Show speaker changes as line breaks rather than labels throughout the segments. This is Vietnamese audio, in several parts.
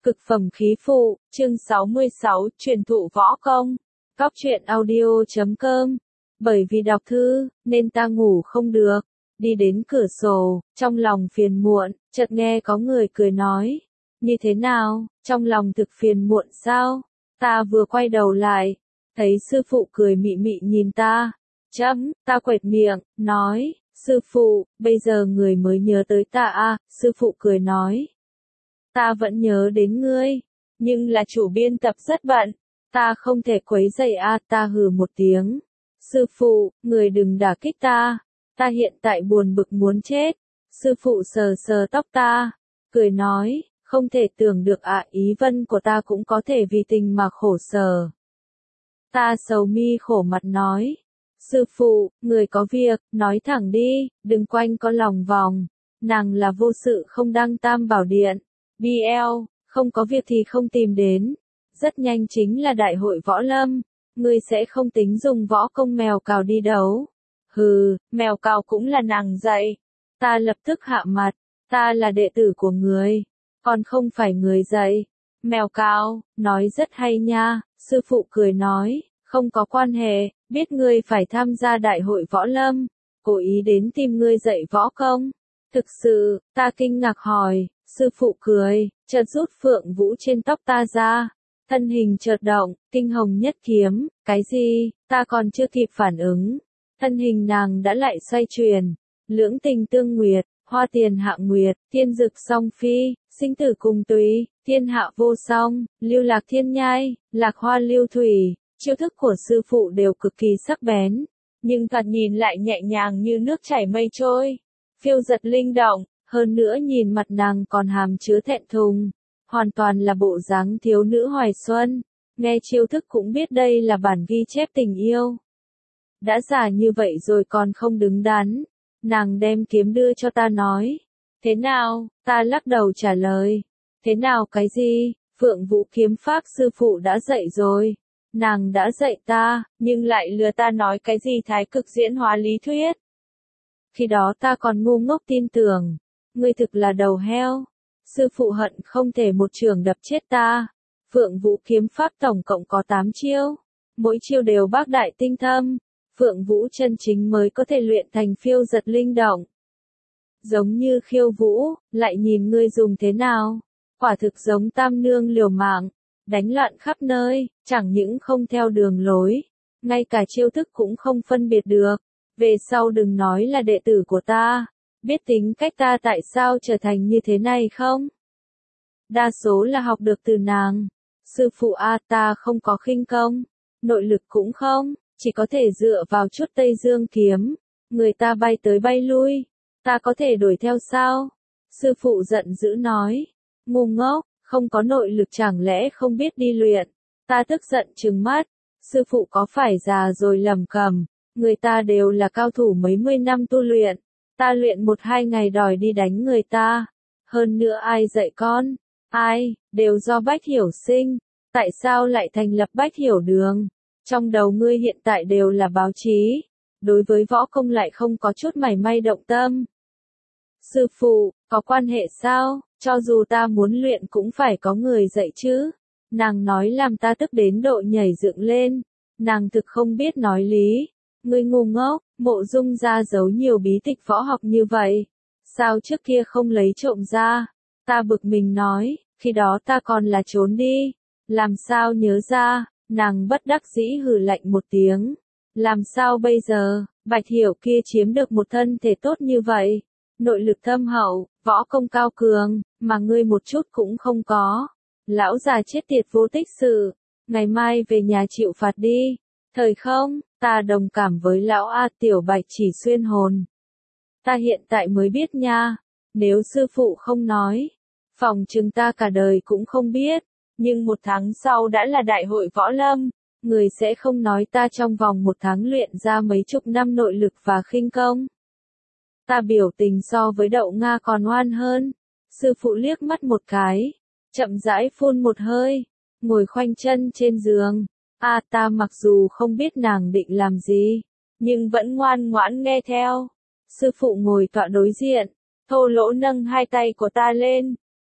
Cực phẩm khí phụ, chương 66, truyền thụ võ công. Cóc truyện audio.com. Bởi vì đọc thư, nên ta ngủ không được. Đi đến cửa sổ, trong lòng phiền muộn, chợt nghe có người cười nói. Như thế nào, trong lòng thực phiền muộn sao? Ta vừa quay đầu lại, thấy sư phụ cười mị mị nhìn ta. Ta quệt miệng, nói, sư phụ, bây giờ người mới nhớ tới ta à, sư phụ cười nói. Ta vẫn nhớ đến ngươi, nhưng là chủ biên tập rất bận, ta không thể quấy rầy à, ta hừ một tiếng. Sư phụ, người đừng đả kích ta hiện tại buồn bực muốn chết. Sư phụ sờ sờ tóc ta, cười nói, không thể tưởng được à, ý vân của ta cũng có thể vì tình mà khổ sở. Ta sầu mi khổ mặt nói, sư phụ, người có việc, nói thẳng đi, đừng quanh có lòng vòng. Nàng là vô sự không đăng tam bảo điện. BL, không có việc thì không tìm đến. Rất nhanh chính là đại hội võ lâm. Ngươi sẽ không tính dùng võ công mèo cào đi đấu. Hừ, mèo cào cũng là nàng dạy. Ta lập tức hạ mặt. Ta là đệ tử của người, còn không phải người dạy. Mèo cào, nói rất hay nha. Sư phụ cười nói, không có quan hệ, biết ngươi phải tham gia đại hội võ lâm, cố ý đến tìm ngươi dạy võ công. Thực sự, ta kinh ngạc hỏi. Sư phụ cười, chợt rút phượng vũ trên tóc ta ra. Thân hình chợt động, kinh hồng nhất kiếm, cái gì, ta còn chưa kịp phản ứng. Thân hình nàng đã lại xoay chuyển, lưỡng tình tương nguyệt, hoa tiền hạ nguyệt, thiên dực song phi, sinh tử cùng tùy, thiên hạ vô song, lưu lạc thiên nhai, lạc hoa lưu thủy. Chiêu thức của sư phụ đều cực kỳ sắc bén, nhưng thoạt nhìn lại nhẹ nhàng như nước chảy mây trôi, phiêu giật linh động. Hơn nữa nhìn mặt nàng còn hàm chứa thẹn thùng, hoàn toàn là bộ dáng thiếu nữ hoài xuân, nghe chiêu thức cũng biết đây là bản ghi chép tình yêu. Đã già như vậy rồi còn không đứng đắn, nàng đem kiếm đưa cho ta nói. Thế nào, ta lắc đầu trả lời. Thế nào cái gì, Phượng Vũ kiếm pháp sư phụ đã dạy rồi. Nàng đã dạy ta, nhưng lại lừa ta nói cái gì thái cực diễn hóa lý thuyết. Khi đó ta còn ngu ngốc tin tưởng. Ngươi thực là đầu heo. Sư phụ hận không thể một trường đập chết ta. Phượng Vũ kiếm pháp tổng cộng có 8 chiêu. Mỗi chiêu đều bác đại tinh thâm. Phượng Vũ chân chính mới có thể luyện thành phiêu giật linh động. Giống như khiêu vũ, lại nhìn ngươi dùng thế nào. Quả thực giống tam nương liều mạng, đánh loạn khắp nơi, chẳng những không theo đường lối, ngay cả chiêu thức cũng không phân biệt được. Về sau đừng nói là đệ tử của ta. Biết tính cách ta tại sao trở thành như thế này không? Đa số là học được từ nàng. Sư phụ a, ta không có khinh công, nội lực cũng không, chỉ có thể dựa vào chút Tây Dương kiếm. Người ta bay tới bay lui, ta có thể đuổi theo sao? Sư phụ giận dữ nói, ngu ngốc, không có nội lực chẳng lẽ không biết đi luyện? Ta tức giận trừng mắt, sư phụ có phải già rồi lầm cầm, người ta đều là cao thủ mấy mươi năm tu luyện. Ta luyện 1-2 ngày đòi đi đánh người ta. Hơn nữa ai dạy con? Ai, đều do Bách Hiểu sinh. Tại sao lại thành lập Bách Hiểu đường? Trong đầu ngươi hiện tại đều là báo chí. Đối với võ công lại không có chút mảy may động tâm. Sư phụ, có quan hệ sao? Cho dù ta muốn luyện cũng phải có người dạy chứ. Nàng nói làm ta tức đến độ nhảy dựng lên. Nàng thực không biết nói lý. Ngươi ngu ngốc, Mộ Dung gia giấu nhiều bí tịch võ học như vậy. Sao trước kia không lấy trộm ra? Ta bực mình nói, khi đó ta còn là trốn đi. Làm sao nhớ ra, nàng bất đắc dĩ hừ lạnh một tiếng. Làm sao bây giờ, Bạch Hiểu kia chiếm được một thân thể tốt như vậy. Nội lực thâm hậu, võ công cao cường, mà ngươi một chút cũng không có. Lão già chết tiệt vô tích sự, ngày mai về nhà chịu phạt đi. Thời không, ta đồng cảm với lão A, tiểu Bạch chỉ xuyên hồn. Ta hiện tại mới biết nha, nếu sư phụ không nói, phòng chừng ta cả đời cũng không biết, nhưng 1 tháng sau đã là đại hội võ lâm, người sẽ không nói ta trong vòng 1 tháng luyện ra mấy chục năm nội lực và khinh công. Ta biểu tình so với đậu Nga còn oan hơn. Sư phụ liếc mắt một cái, chậm rãi phun một hơi, ngồi khoanh chân trên giường. Ta mặc dù không biết nàng định làm gì, nhưng vẫn ngoan ngoãn nghe theo. Sư phụ ngồi tọa đối diện, thô lỗ nâng 2 tay của ta lên.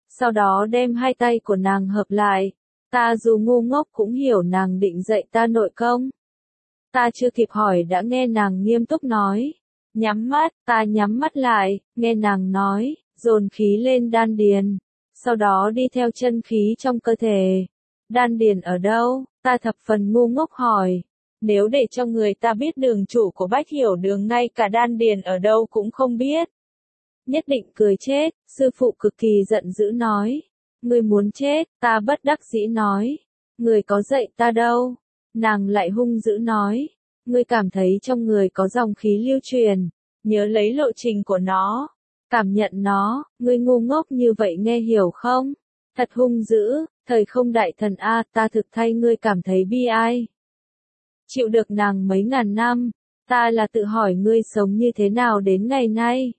sau đó đem hai tay của nàng hợp lại. Ta dù ngu ngốc cũng hiểu nàng định dạy ta nội công. Ta chưa kịp hỏi đã nghe nàng nghiêm túc nói. Nhắm mắt, ta nhắm mắt lại, nghe nàng nói, dồn khí lên đan điền. Sau đó đi theo chân khí trong cơ thể. Đan điền ở đâu? Ta thập phần ngu ngốc hỏi. Nếu để cho người ta biết đường chủ của Bách Hiểu Đường ngay cả đan điền ở đâu cũng không biết. Nhất định cười chết, sư phụ cực kỳ giận dữ nói. Ngươi muốn chết, ta bất đắc dĩ nói. Người có dạy ta đâu? Nàng lại hung dữ nói. Ngươi cảm thấy trong người có dòng khí lưu truyền, nhớ lấy lộ trình của nó, cảm nhận nó, ngươi ngu ngốc như vậy nghe hiểu không? Thật hung dữ, thời không đại thần a, ta thực thay ngươi cảm thấy bi ai. Chịu được nàng mấy ngàn năm, ta là tự hỏi ngươi sống như thế nào đến ngày nay.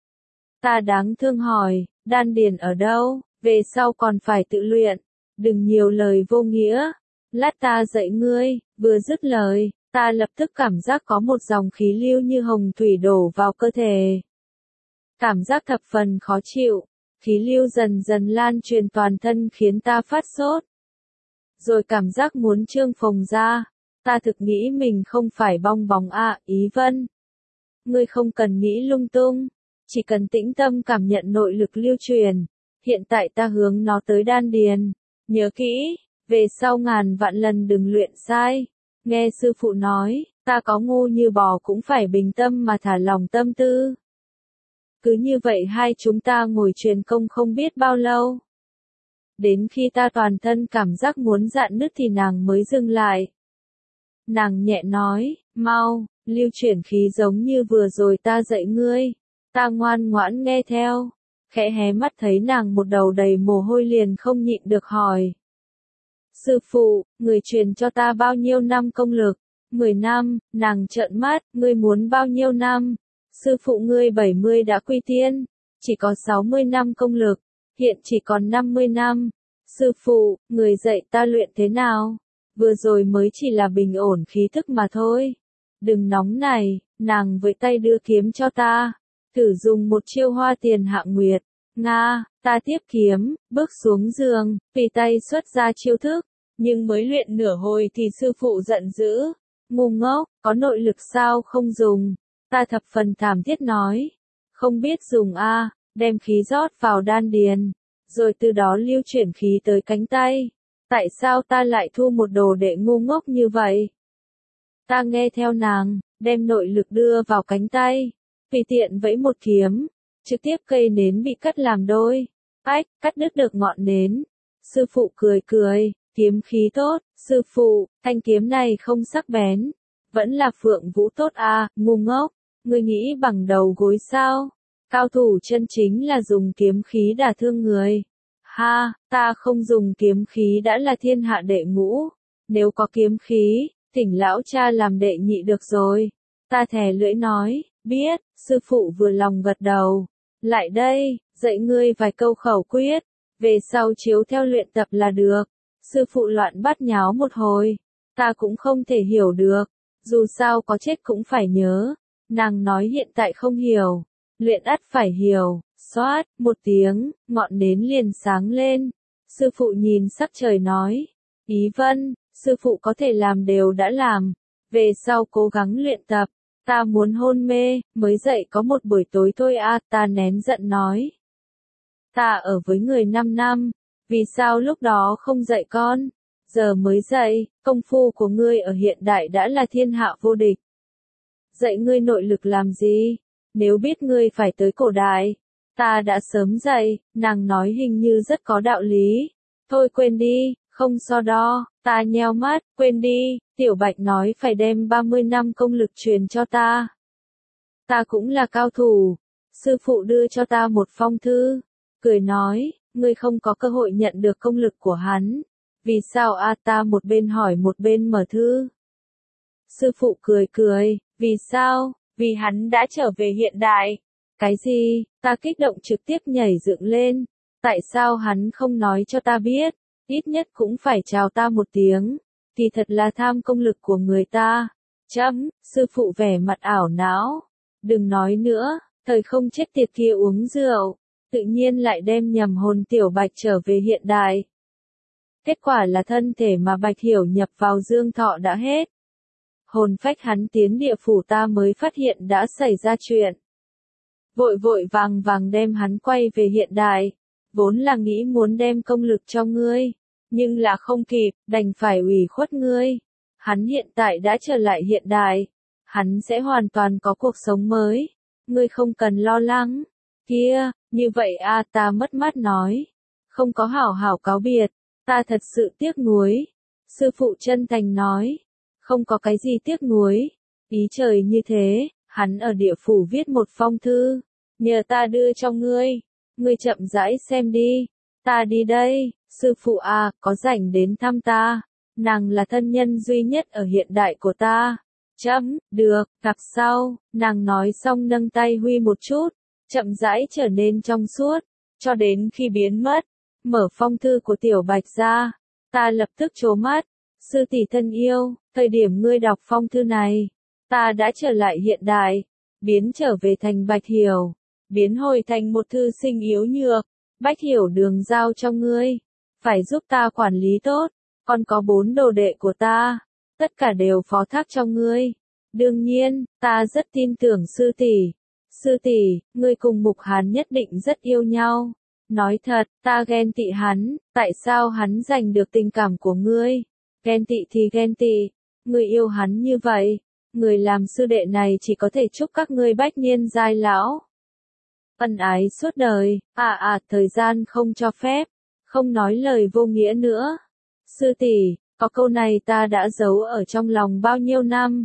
Ta đáng thương hỏi, đan điền ở đâu, về sau còn phải tự luyện, đừng nhiều lời vô nghĩa, lát ta dạy ngươi, vừa dứt lời. Ta lập tức cảm giác có một dòng khí lưu như hồng thủy đổ vào cơ thể. Cảm giác thập phần khó chịu, khí lưu dần dần lan truyền toàn thân khiến ta phát sốt. Rồi cảm giác muốn trương phồng ra, ta thực nghĩ mình không phải bong bóng à, Ý Vân. Ngươi không cần nghĩ lung tung, chỉ cần tĩnh tâm cảm nhận nội lực lưu truyền. Hiện tại ta hướng nó tới đan điền, nhớ kỹ, về sau ngàn vạn lần đừng luyện sai. Nghe sư phụ nói, ta có ngu như bò cũng phải bình tâm mà thả lòng tâm tư. Cứ như vậy hai chúng ta ngồi truyền công không biết bao lâu. Đến khi ta toàn thân cảm giác muốn rạn nứt thì nàng mới dừng lại. Nàng nhẹ nói, mau, lưu chuyển khí giống như vừa rồi ta dạy ngươi. Ta ngoan ngoãn nghe theo. Khẽ hé mắt thấy nàng một đầu đầy mồ hôi liền không nhịn được hỏi. Sư phụ, người truyền cho ta bao nhiêu năm công lực? 10 năm, nàng trợn mắt, ngươi muốn bao nhiêu năm? Sư phụ ngươi 70 đã quy tiên, chỉ có 60 năm công lực, hiện chỉ còn 50 năm. Sư phụ, người dạy ta luyện thế nào? Vừa rồi mới chỉ là bình ổn khí thức mà thôi. Đừng nóng này, nàng với tay đưa kiếm cho ta. Thử dùng một chiêu hoa tiền hạ nguyệt. Nga, ta tiếp kiếm, bước xuống giường, tùy tay xuất ra chiêu thức. Nhưng mới luyện nửa hồi thì sư phụ giận dữ. Ngu ngốc, có nội lực sao không dùng? Ta thập phần thảm thiết nói. Không biết dùng a, đem khí rót vào đan điền, rồi từ đó lưu chuyển khí tới cánh tay. Tại sao ta lại thu một đồ đệ ngu ngốc như vậy? Ta nghe theo nàng, đem nội lực đưa vào cánh tay. Tùy tiện vẫy một kiếm, trực tiếp cây nến bị cắt làm đôi. Ách, cắt đứt được ngọn nến. Sư phụ cười cười, kiếm khí tốt, sư phụ, thanh kiếm này không sắc bén. Vẫn là Phượng Vũ tốt à, ngu ngốc, ngươi nghĩ bằng đầu gối sao? Cao thủ chân chính là dùng kiếm khí đả thương người. Ha, ta không dùng kiếm khí đã là thiên hạ đệ ngũ. Nếu có kiếm khí, thỉnh lão cha làm đệ nhị được rồi. Ta thè lưỡi nói, biết, sư phụ vừa lòng gật đầu. Lại đây, dạy ngươi vài câu khẩu quyết, về sau chiếu theo luyện tập là được. Sư phụ loạn bát nháo một hồi, ta cũng không thể hiểu được, dù sao có chết cũng phải nhớ. Nàng nói hiện tại không hiểu, luyện ắt phải hiểu. Xoát, một tiếng, ngọn nến liền sáng lên. Sư phụ nhìn sắc trời nói, Ý Vân, sư phụ có thể làm đều đã làm, về sau cố gắng luyện tập. Ta muốn hôn mê, mới dậy có một buổi tối thôi à, ta nén giận nói. Ta ở với người 5 năm, vì sao lúc đó không dạy con? Giờ mới dạy, công phu của ngươi ở hiện đại đã là thiên hạ vô địch. Dạy ngươi nội lực làm gì? Nếu biết ngươi phải tới cổ đại, ta đã sớm dạy, nàng nói hình như rất có đạo lý. Thôi quên đi, không so đo, ta nheo mắt, quên đi, Tiểu Bạch nói phải đem 30 năm công lực truyền cho ta. Ta cũng là cao thủ. Sư phụ đưa cho ta một phong thư, cười nói, ngươi không có cơ hội nhận được công lực của hắn. Vì sao a, ta một bên hỏi một bên mở thư. Sư phụ cười cười, vì sao? Vì hắn đã trở về hiện đại. Cái gì? Ta kích động trực tiếp nhảy dựng lên. Tại sao hắn không nói cho ta biết? Ít nhất cũng phải chào ta một tiếng. Thì thật là tham công lực của người ta. Chấm, sư phụ vẻ mặt ảo não. Đừng nói nữa, thời không chết tiệt kia uống rượu. tự nhiên lại đem nhầm hồn Tiểu Bạch trở về hiện đại. Kết quả là thân thể mà Bạch Hiểu nhập vào Dương Thọ đã hết. Hồn phách hắn tiến địa phủ ta mới phát hiện đã xảy ra chuyện. Vội vội vàng vàng đem hắn quay về hiện đại. Vốn là nghĩ muốn đem công lực cho ngươi. Nhưng là không kịp, đành phải ủy khuất ngươi. Hắn hiện tại đã trở lại hiện đại. Hắn sẽ hoàn toàn có cuộc sống mới. Ngươi không cần lo lắng. Kia, như vậy a, ta mất mát nói. Không có hảo hảo cáo biệt. Ta thật sự tiếc nuối. Sư phụ chân thành nói. Không có cái gì tiếc nuối. Ý trời như thế, hắn ở địa phủ viết một phong thư. Nhờ ta đưa cho ngươi. Ngươi chậm rãi xem đi. Ta đi đây, sư phụ à, có rảnh đến thăm ta. Nàng là thân nhân duy nhất ở hiện đại của ta. Được, gặp sau. Nàng nói xong nâng tay huy một chút. Chậm rãi trở nên trong suốt. Cho đến khi biến mất. Mở phong thư của Tiểu Bạch ra. Ta lập tức trố mắt. Sư tỷ thân yêu, thời điểm ngươi đọc phong thư này. Ta đã trở lại hiện đại. Biến trở về thành Bạch Hiểu. Biến hồi thành một thư sinh yếu nhược. Bách Hiểu đường giao cho ngươi. Phải giúp ta quản lý tốt. Còn có 4 đồ đệ của ta. Tất cả đều phó thác cho ngươi. Đương nhiên, ta rất tin tưởng sư tỷ. Sư tỷ, ngươi cùng Mục Hàn nhất định rất yêu nhau. Nói thật, ta ghen tị hắn. Tại sao hắn giành được tình cảm của ngươi? Ghen tị thì ghen tị. Ngươi yêu hắn như vậy. Người làm sư đệ này chỉ có thể chúc các ngươi bách niên giai lão. Ân ái suốt đời. Thời gian không cho phép. Không nói lời vô nghĩa nữa. Sư tỷ, có câu này ta đã giấu ở trong lòng bao nhiêu năm.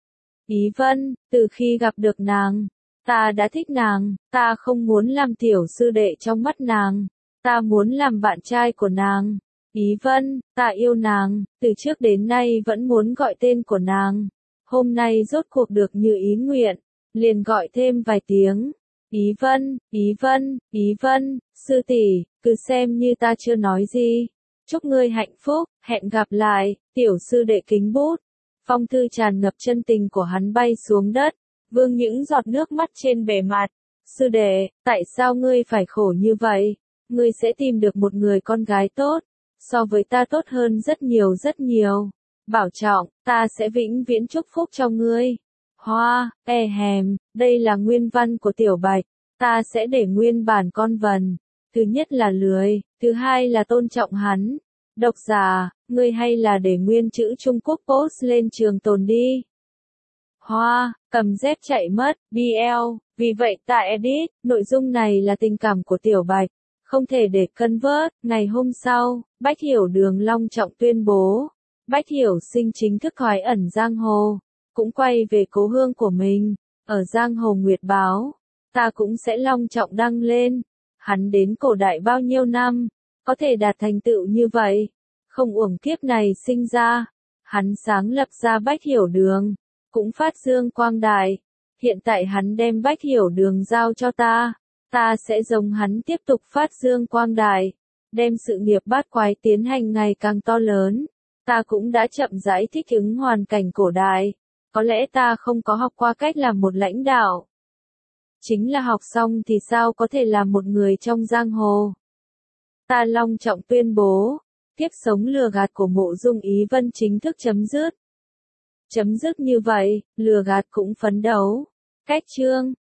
Ý Vân, từ khi gặp được nàng, ta đã thích nàng, ta không muốn làm tiểu sư đệ trong mắt nàng, ta muốn làm bạn trai của nàng. Ý Vân, ta yêu nàng, từ trước đến nay vẫn muốn gọi tên của nàng. Hôm nay rốt cuộc được như ý nguyện, liền gọi thêm vài tiếng. Ý Vân, Ý Vân, Ý Vân, sư tỷ, cứ xem như ta chưa nói gì. Chúc ngươi hạnh phúc, hẹn gặp lại, tiểu sư đệ kính bút. Phong thư tràn ngập chân tình của hắn bay xuống đất, vương những giọt nước mắt trên bề mặt. Sư đệ, tại sao ngươi phải khổ như vậy? Ngươi sẽ tìm được một người con gái tốt, so với ta tốt hơn rất nhiều rất nhiều. Bảo trọng, ta sẽ vĩnh viễn chúc phúc cho ngươi. Hoa, đây là nguyên văn của Tiểu Bạch, ta sẽ để nguyên bản con vần. Thứ nhất là lười, thứ hai là tôn trọng hắn. Độc giả, ngươi hay là để nguyên chữ Trung Quốc post lên trường tồn đi. Hoa, cầm dép chạy mất, BL, vì vậy ta edit, nội dung này là tình cảm của Tiểu Bạch, không thể để convert. Ngày hôm sau, Bách Hiểu đường long trọng tuyên bố, Bách Hiểu sinh chính thức thoái ẩn giang hồ, cũng quay về cố hương của mình, ở giang hồ Nguyệt Báo, ta cũng sẽ long trọng đăng lên. Hắn đến cổ đại bao nhiêu năm, có thể đạt thành tựu như vậy, không uổng kiếp này sinh ra. Hắn sáng lập ra Bách Hiểu đường, cũng phát dương quang đại. Hiện tại hắn đem Bách Hiểu đường giao cho ta, ta sẽ giống hắn tiếp tục phát dương quang đại, đem sự nghiệp bát quái tiến hành ngày càng to lớn. Ta cũng đã chậm rãi thích ứng hoàn cảnh cổ đại, có lẽ ta không có học qua cách làm một lãnh đạo. Chính là học xong thì sao có thể làm một người trong giang hồ. Ta long trọng tuyên bố, kiếp sống lừa gạt của Mộ Dung Ý Vân chính thức chấm dứt. Chấm dứt như vậy, lừa gạt cũng phấn đấu. Cách chương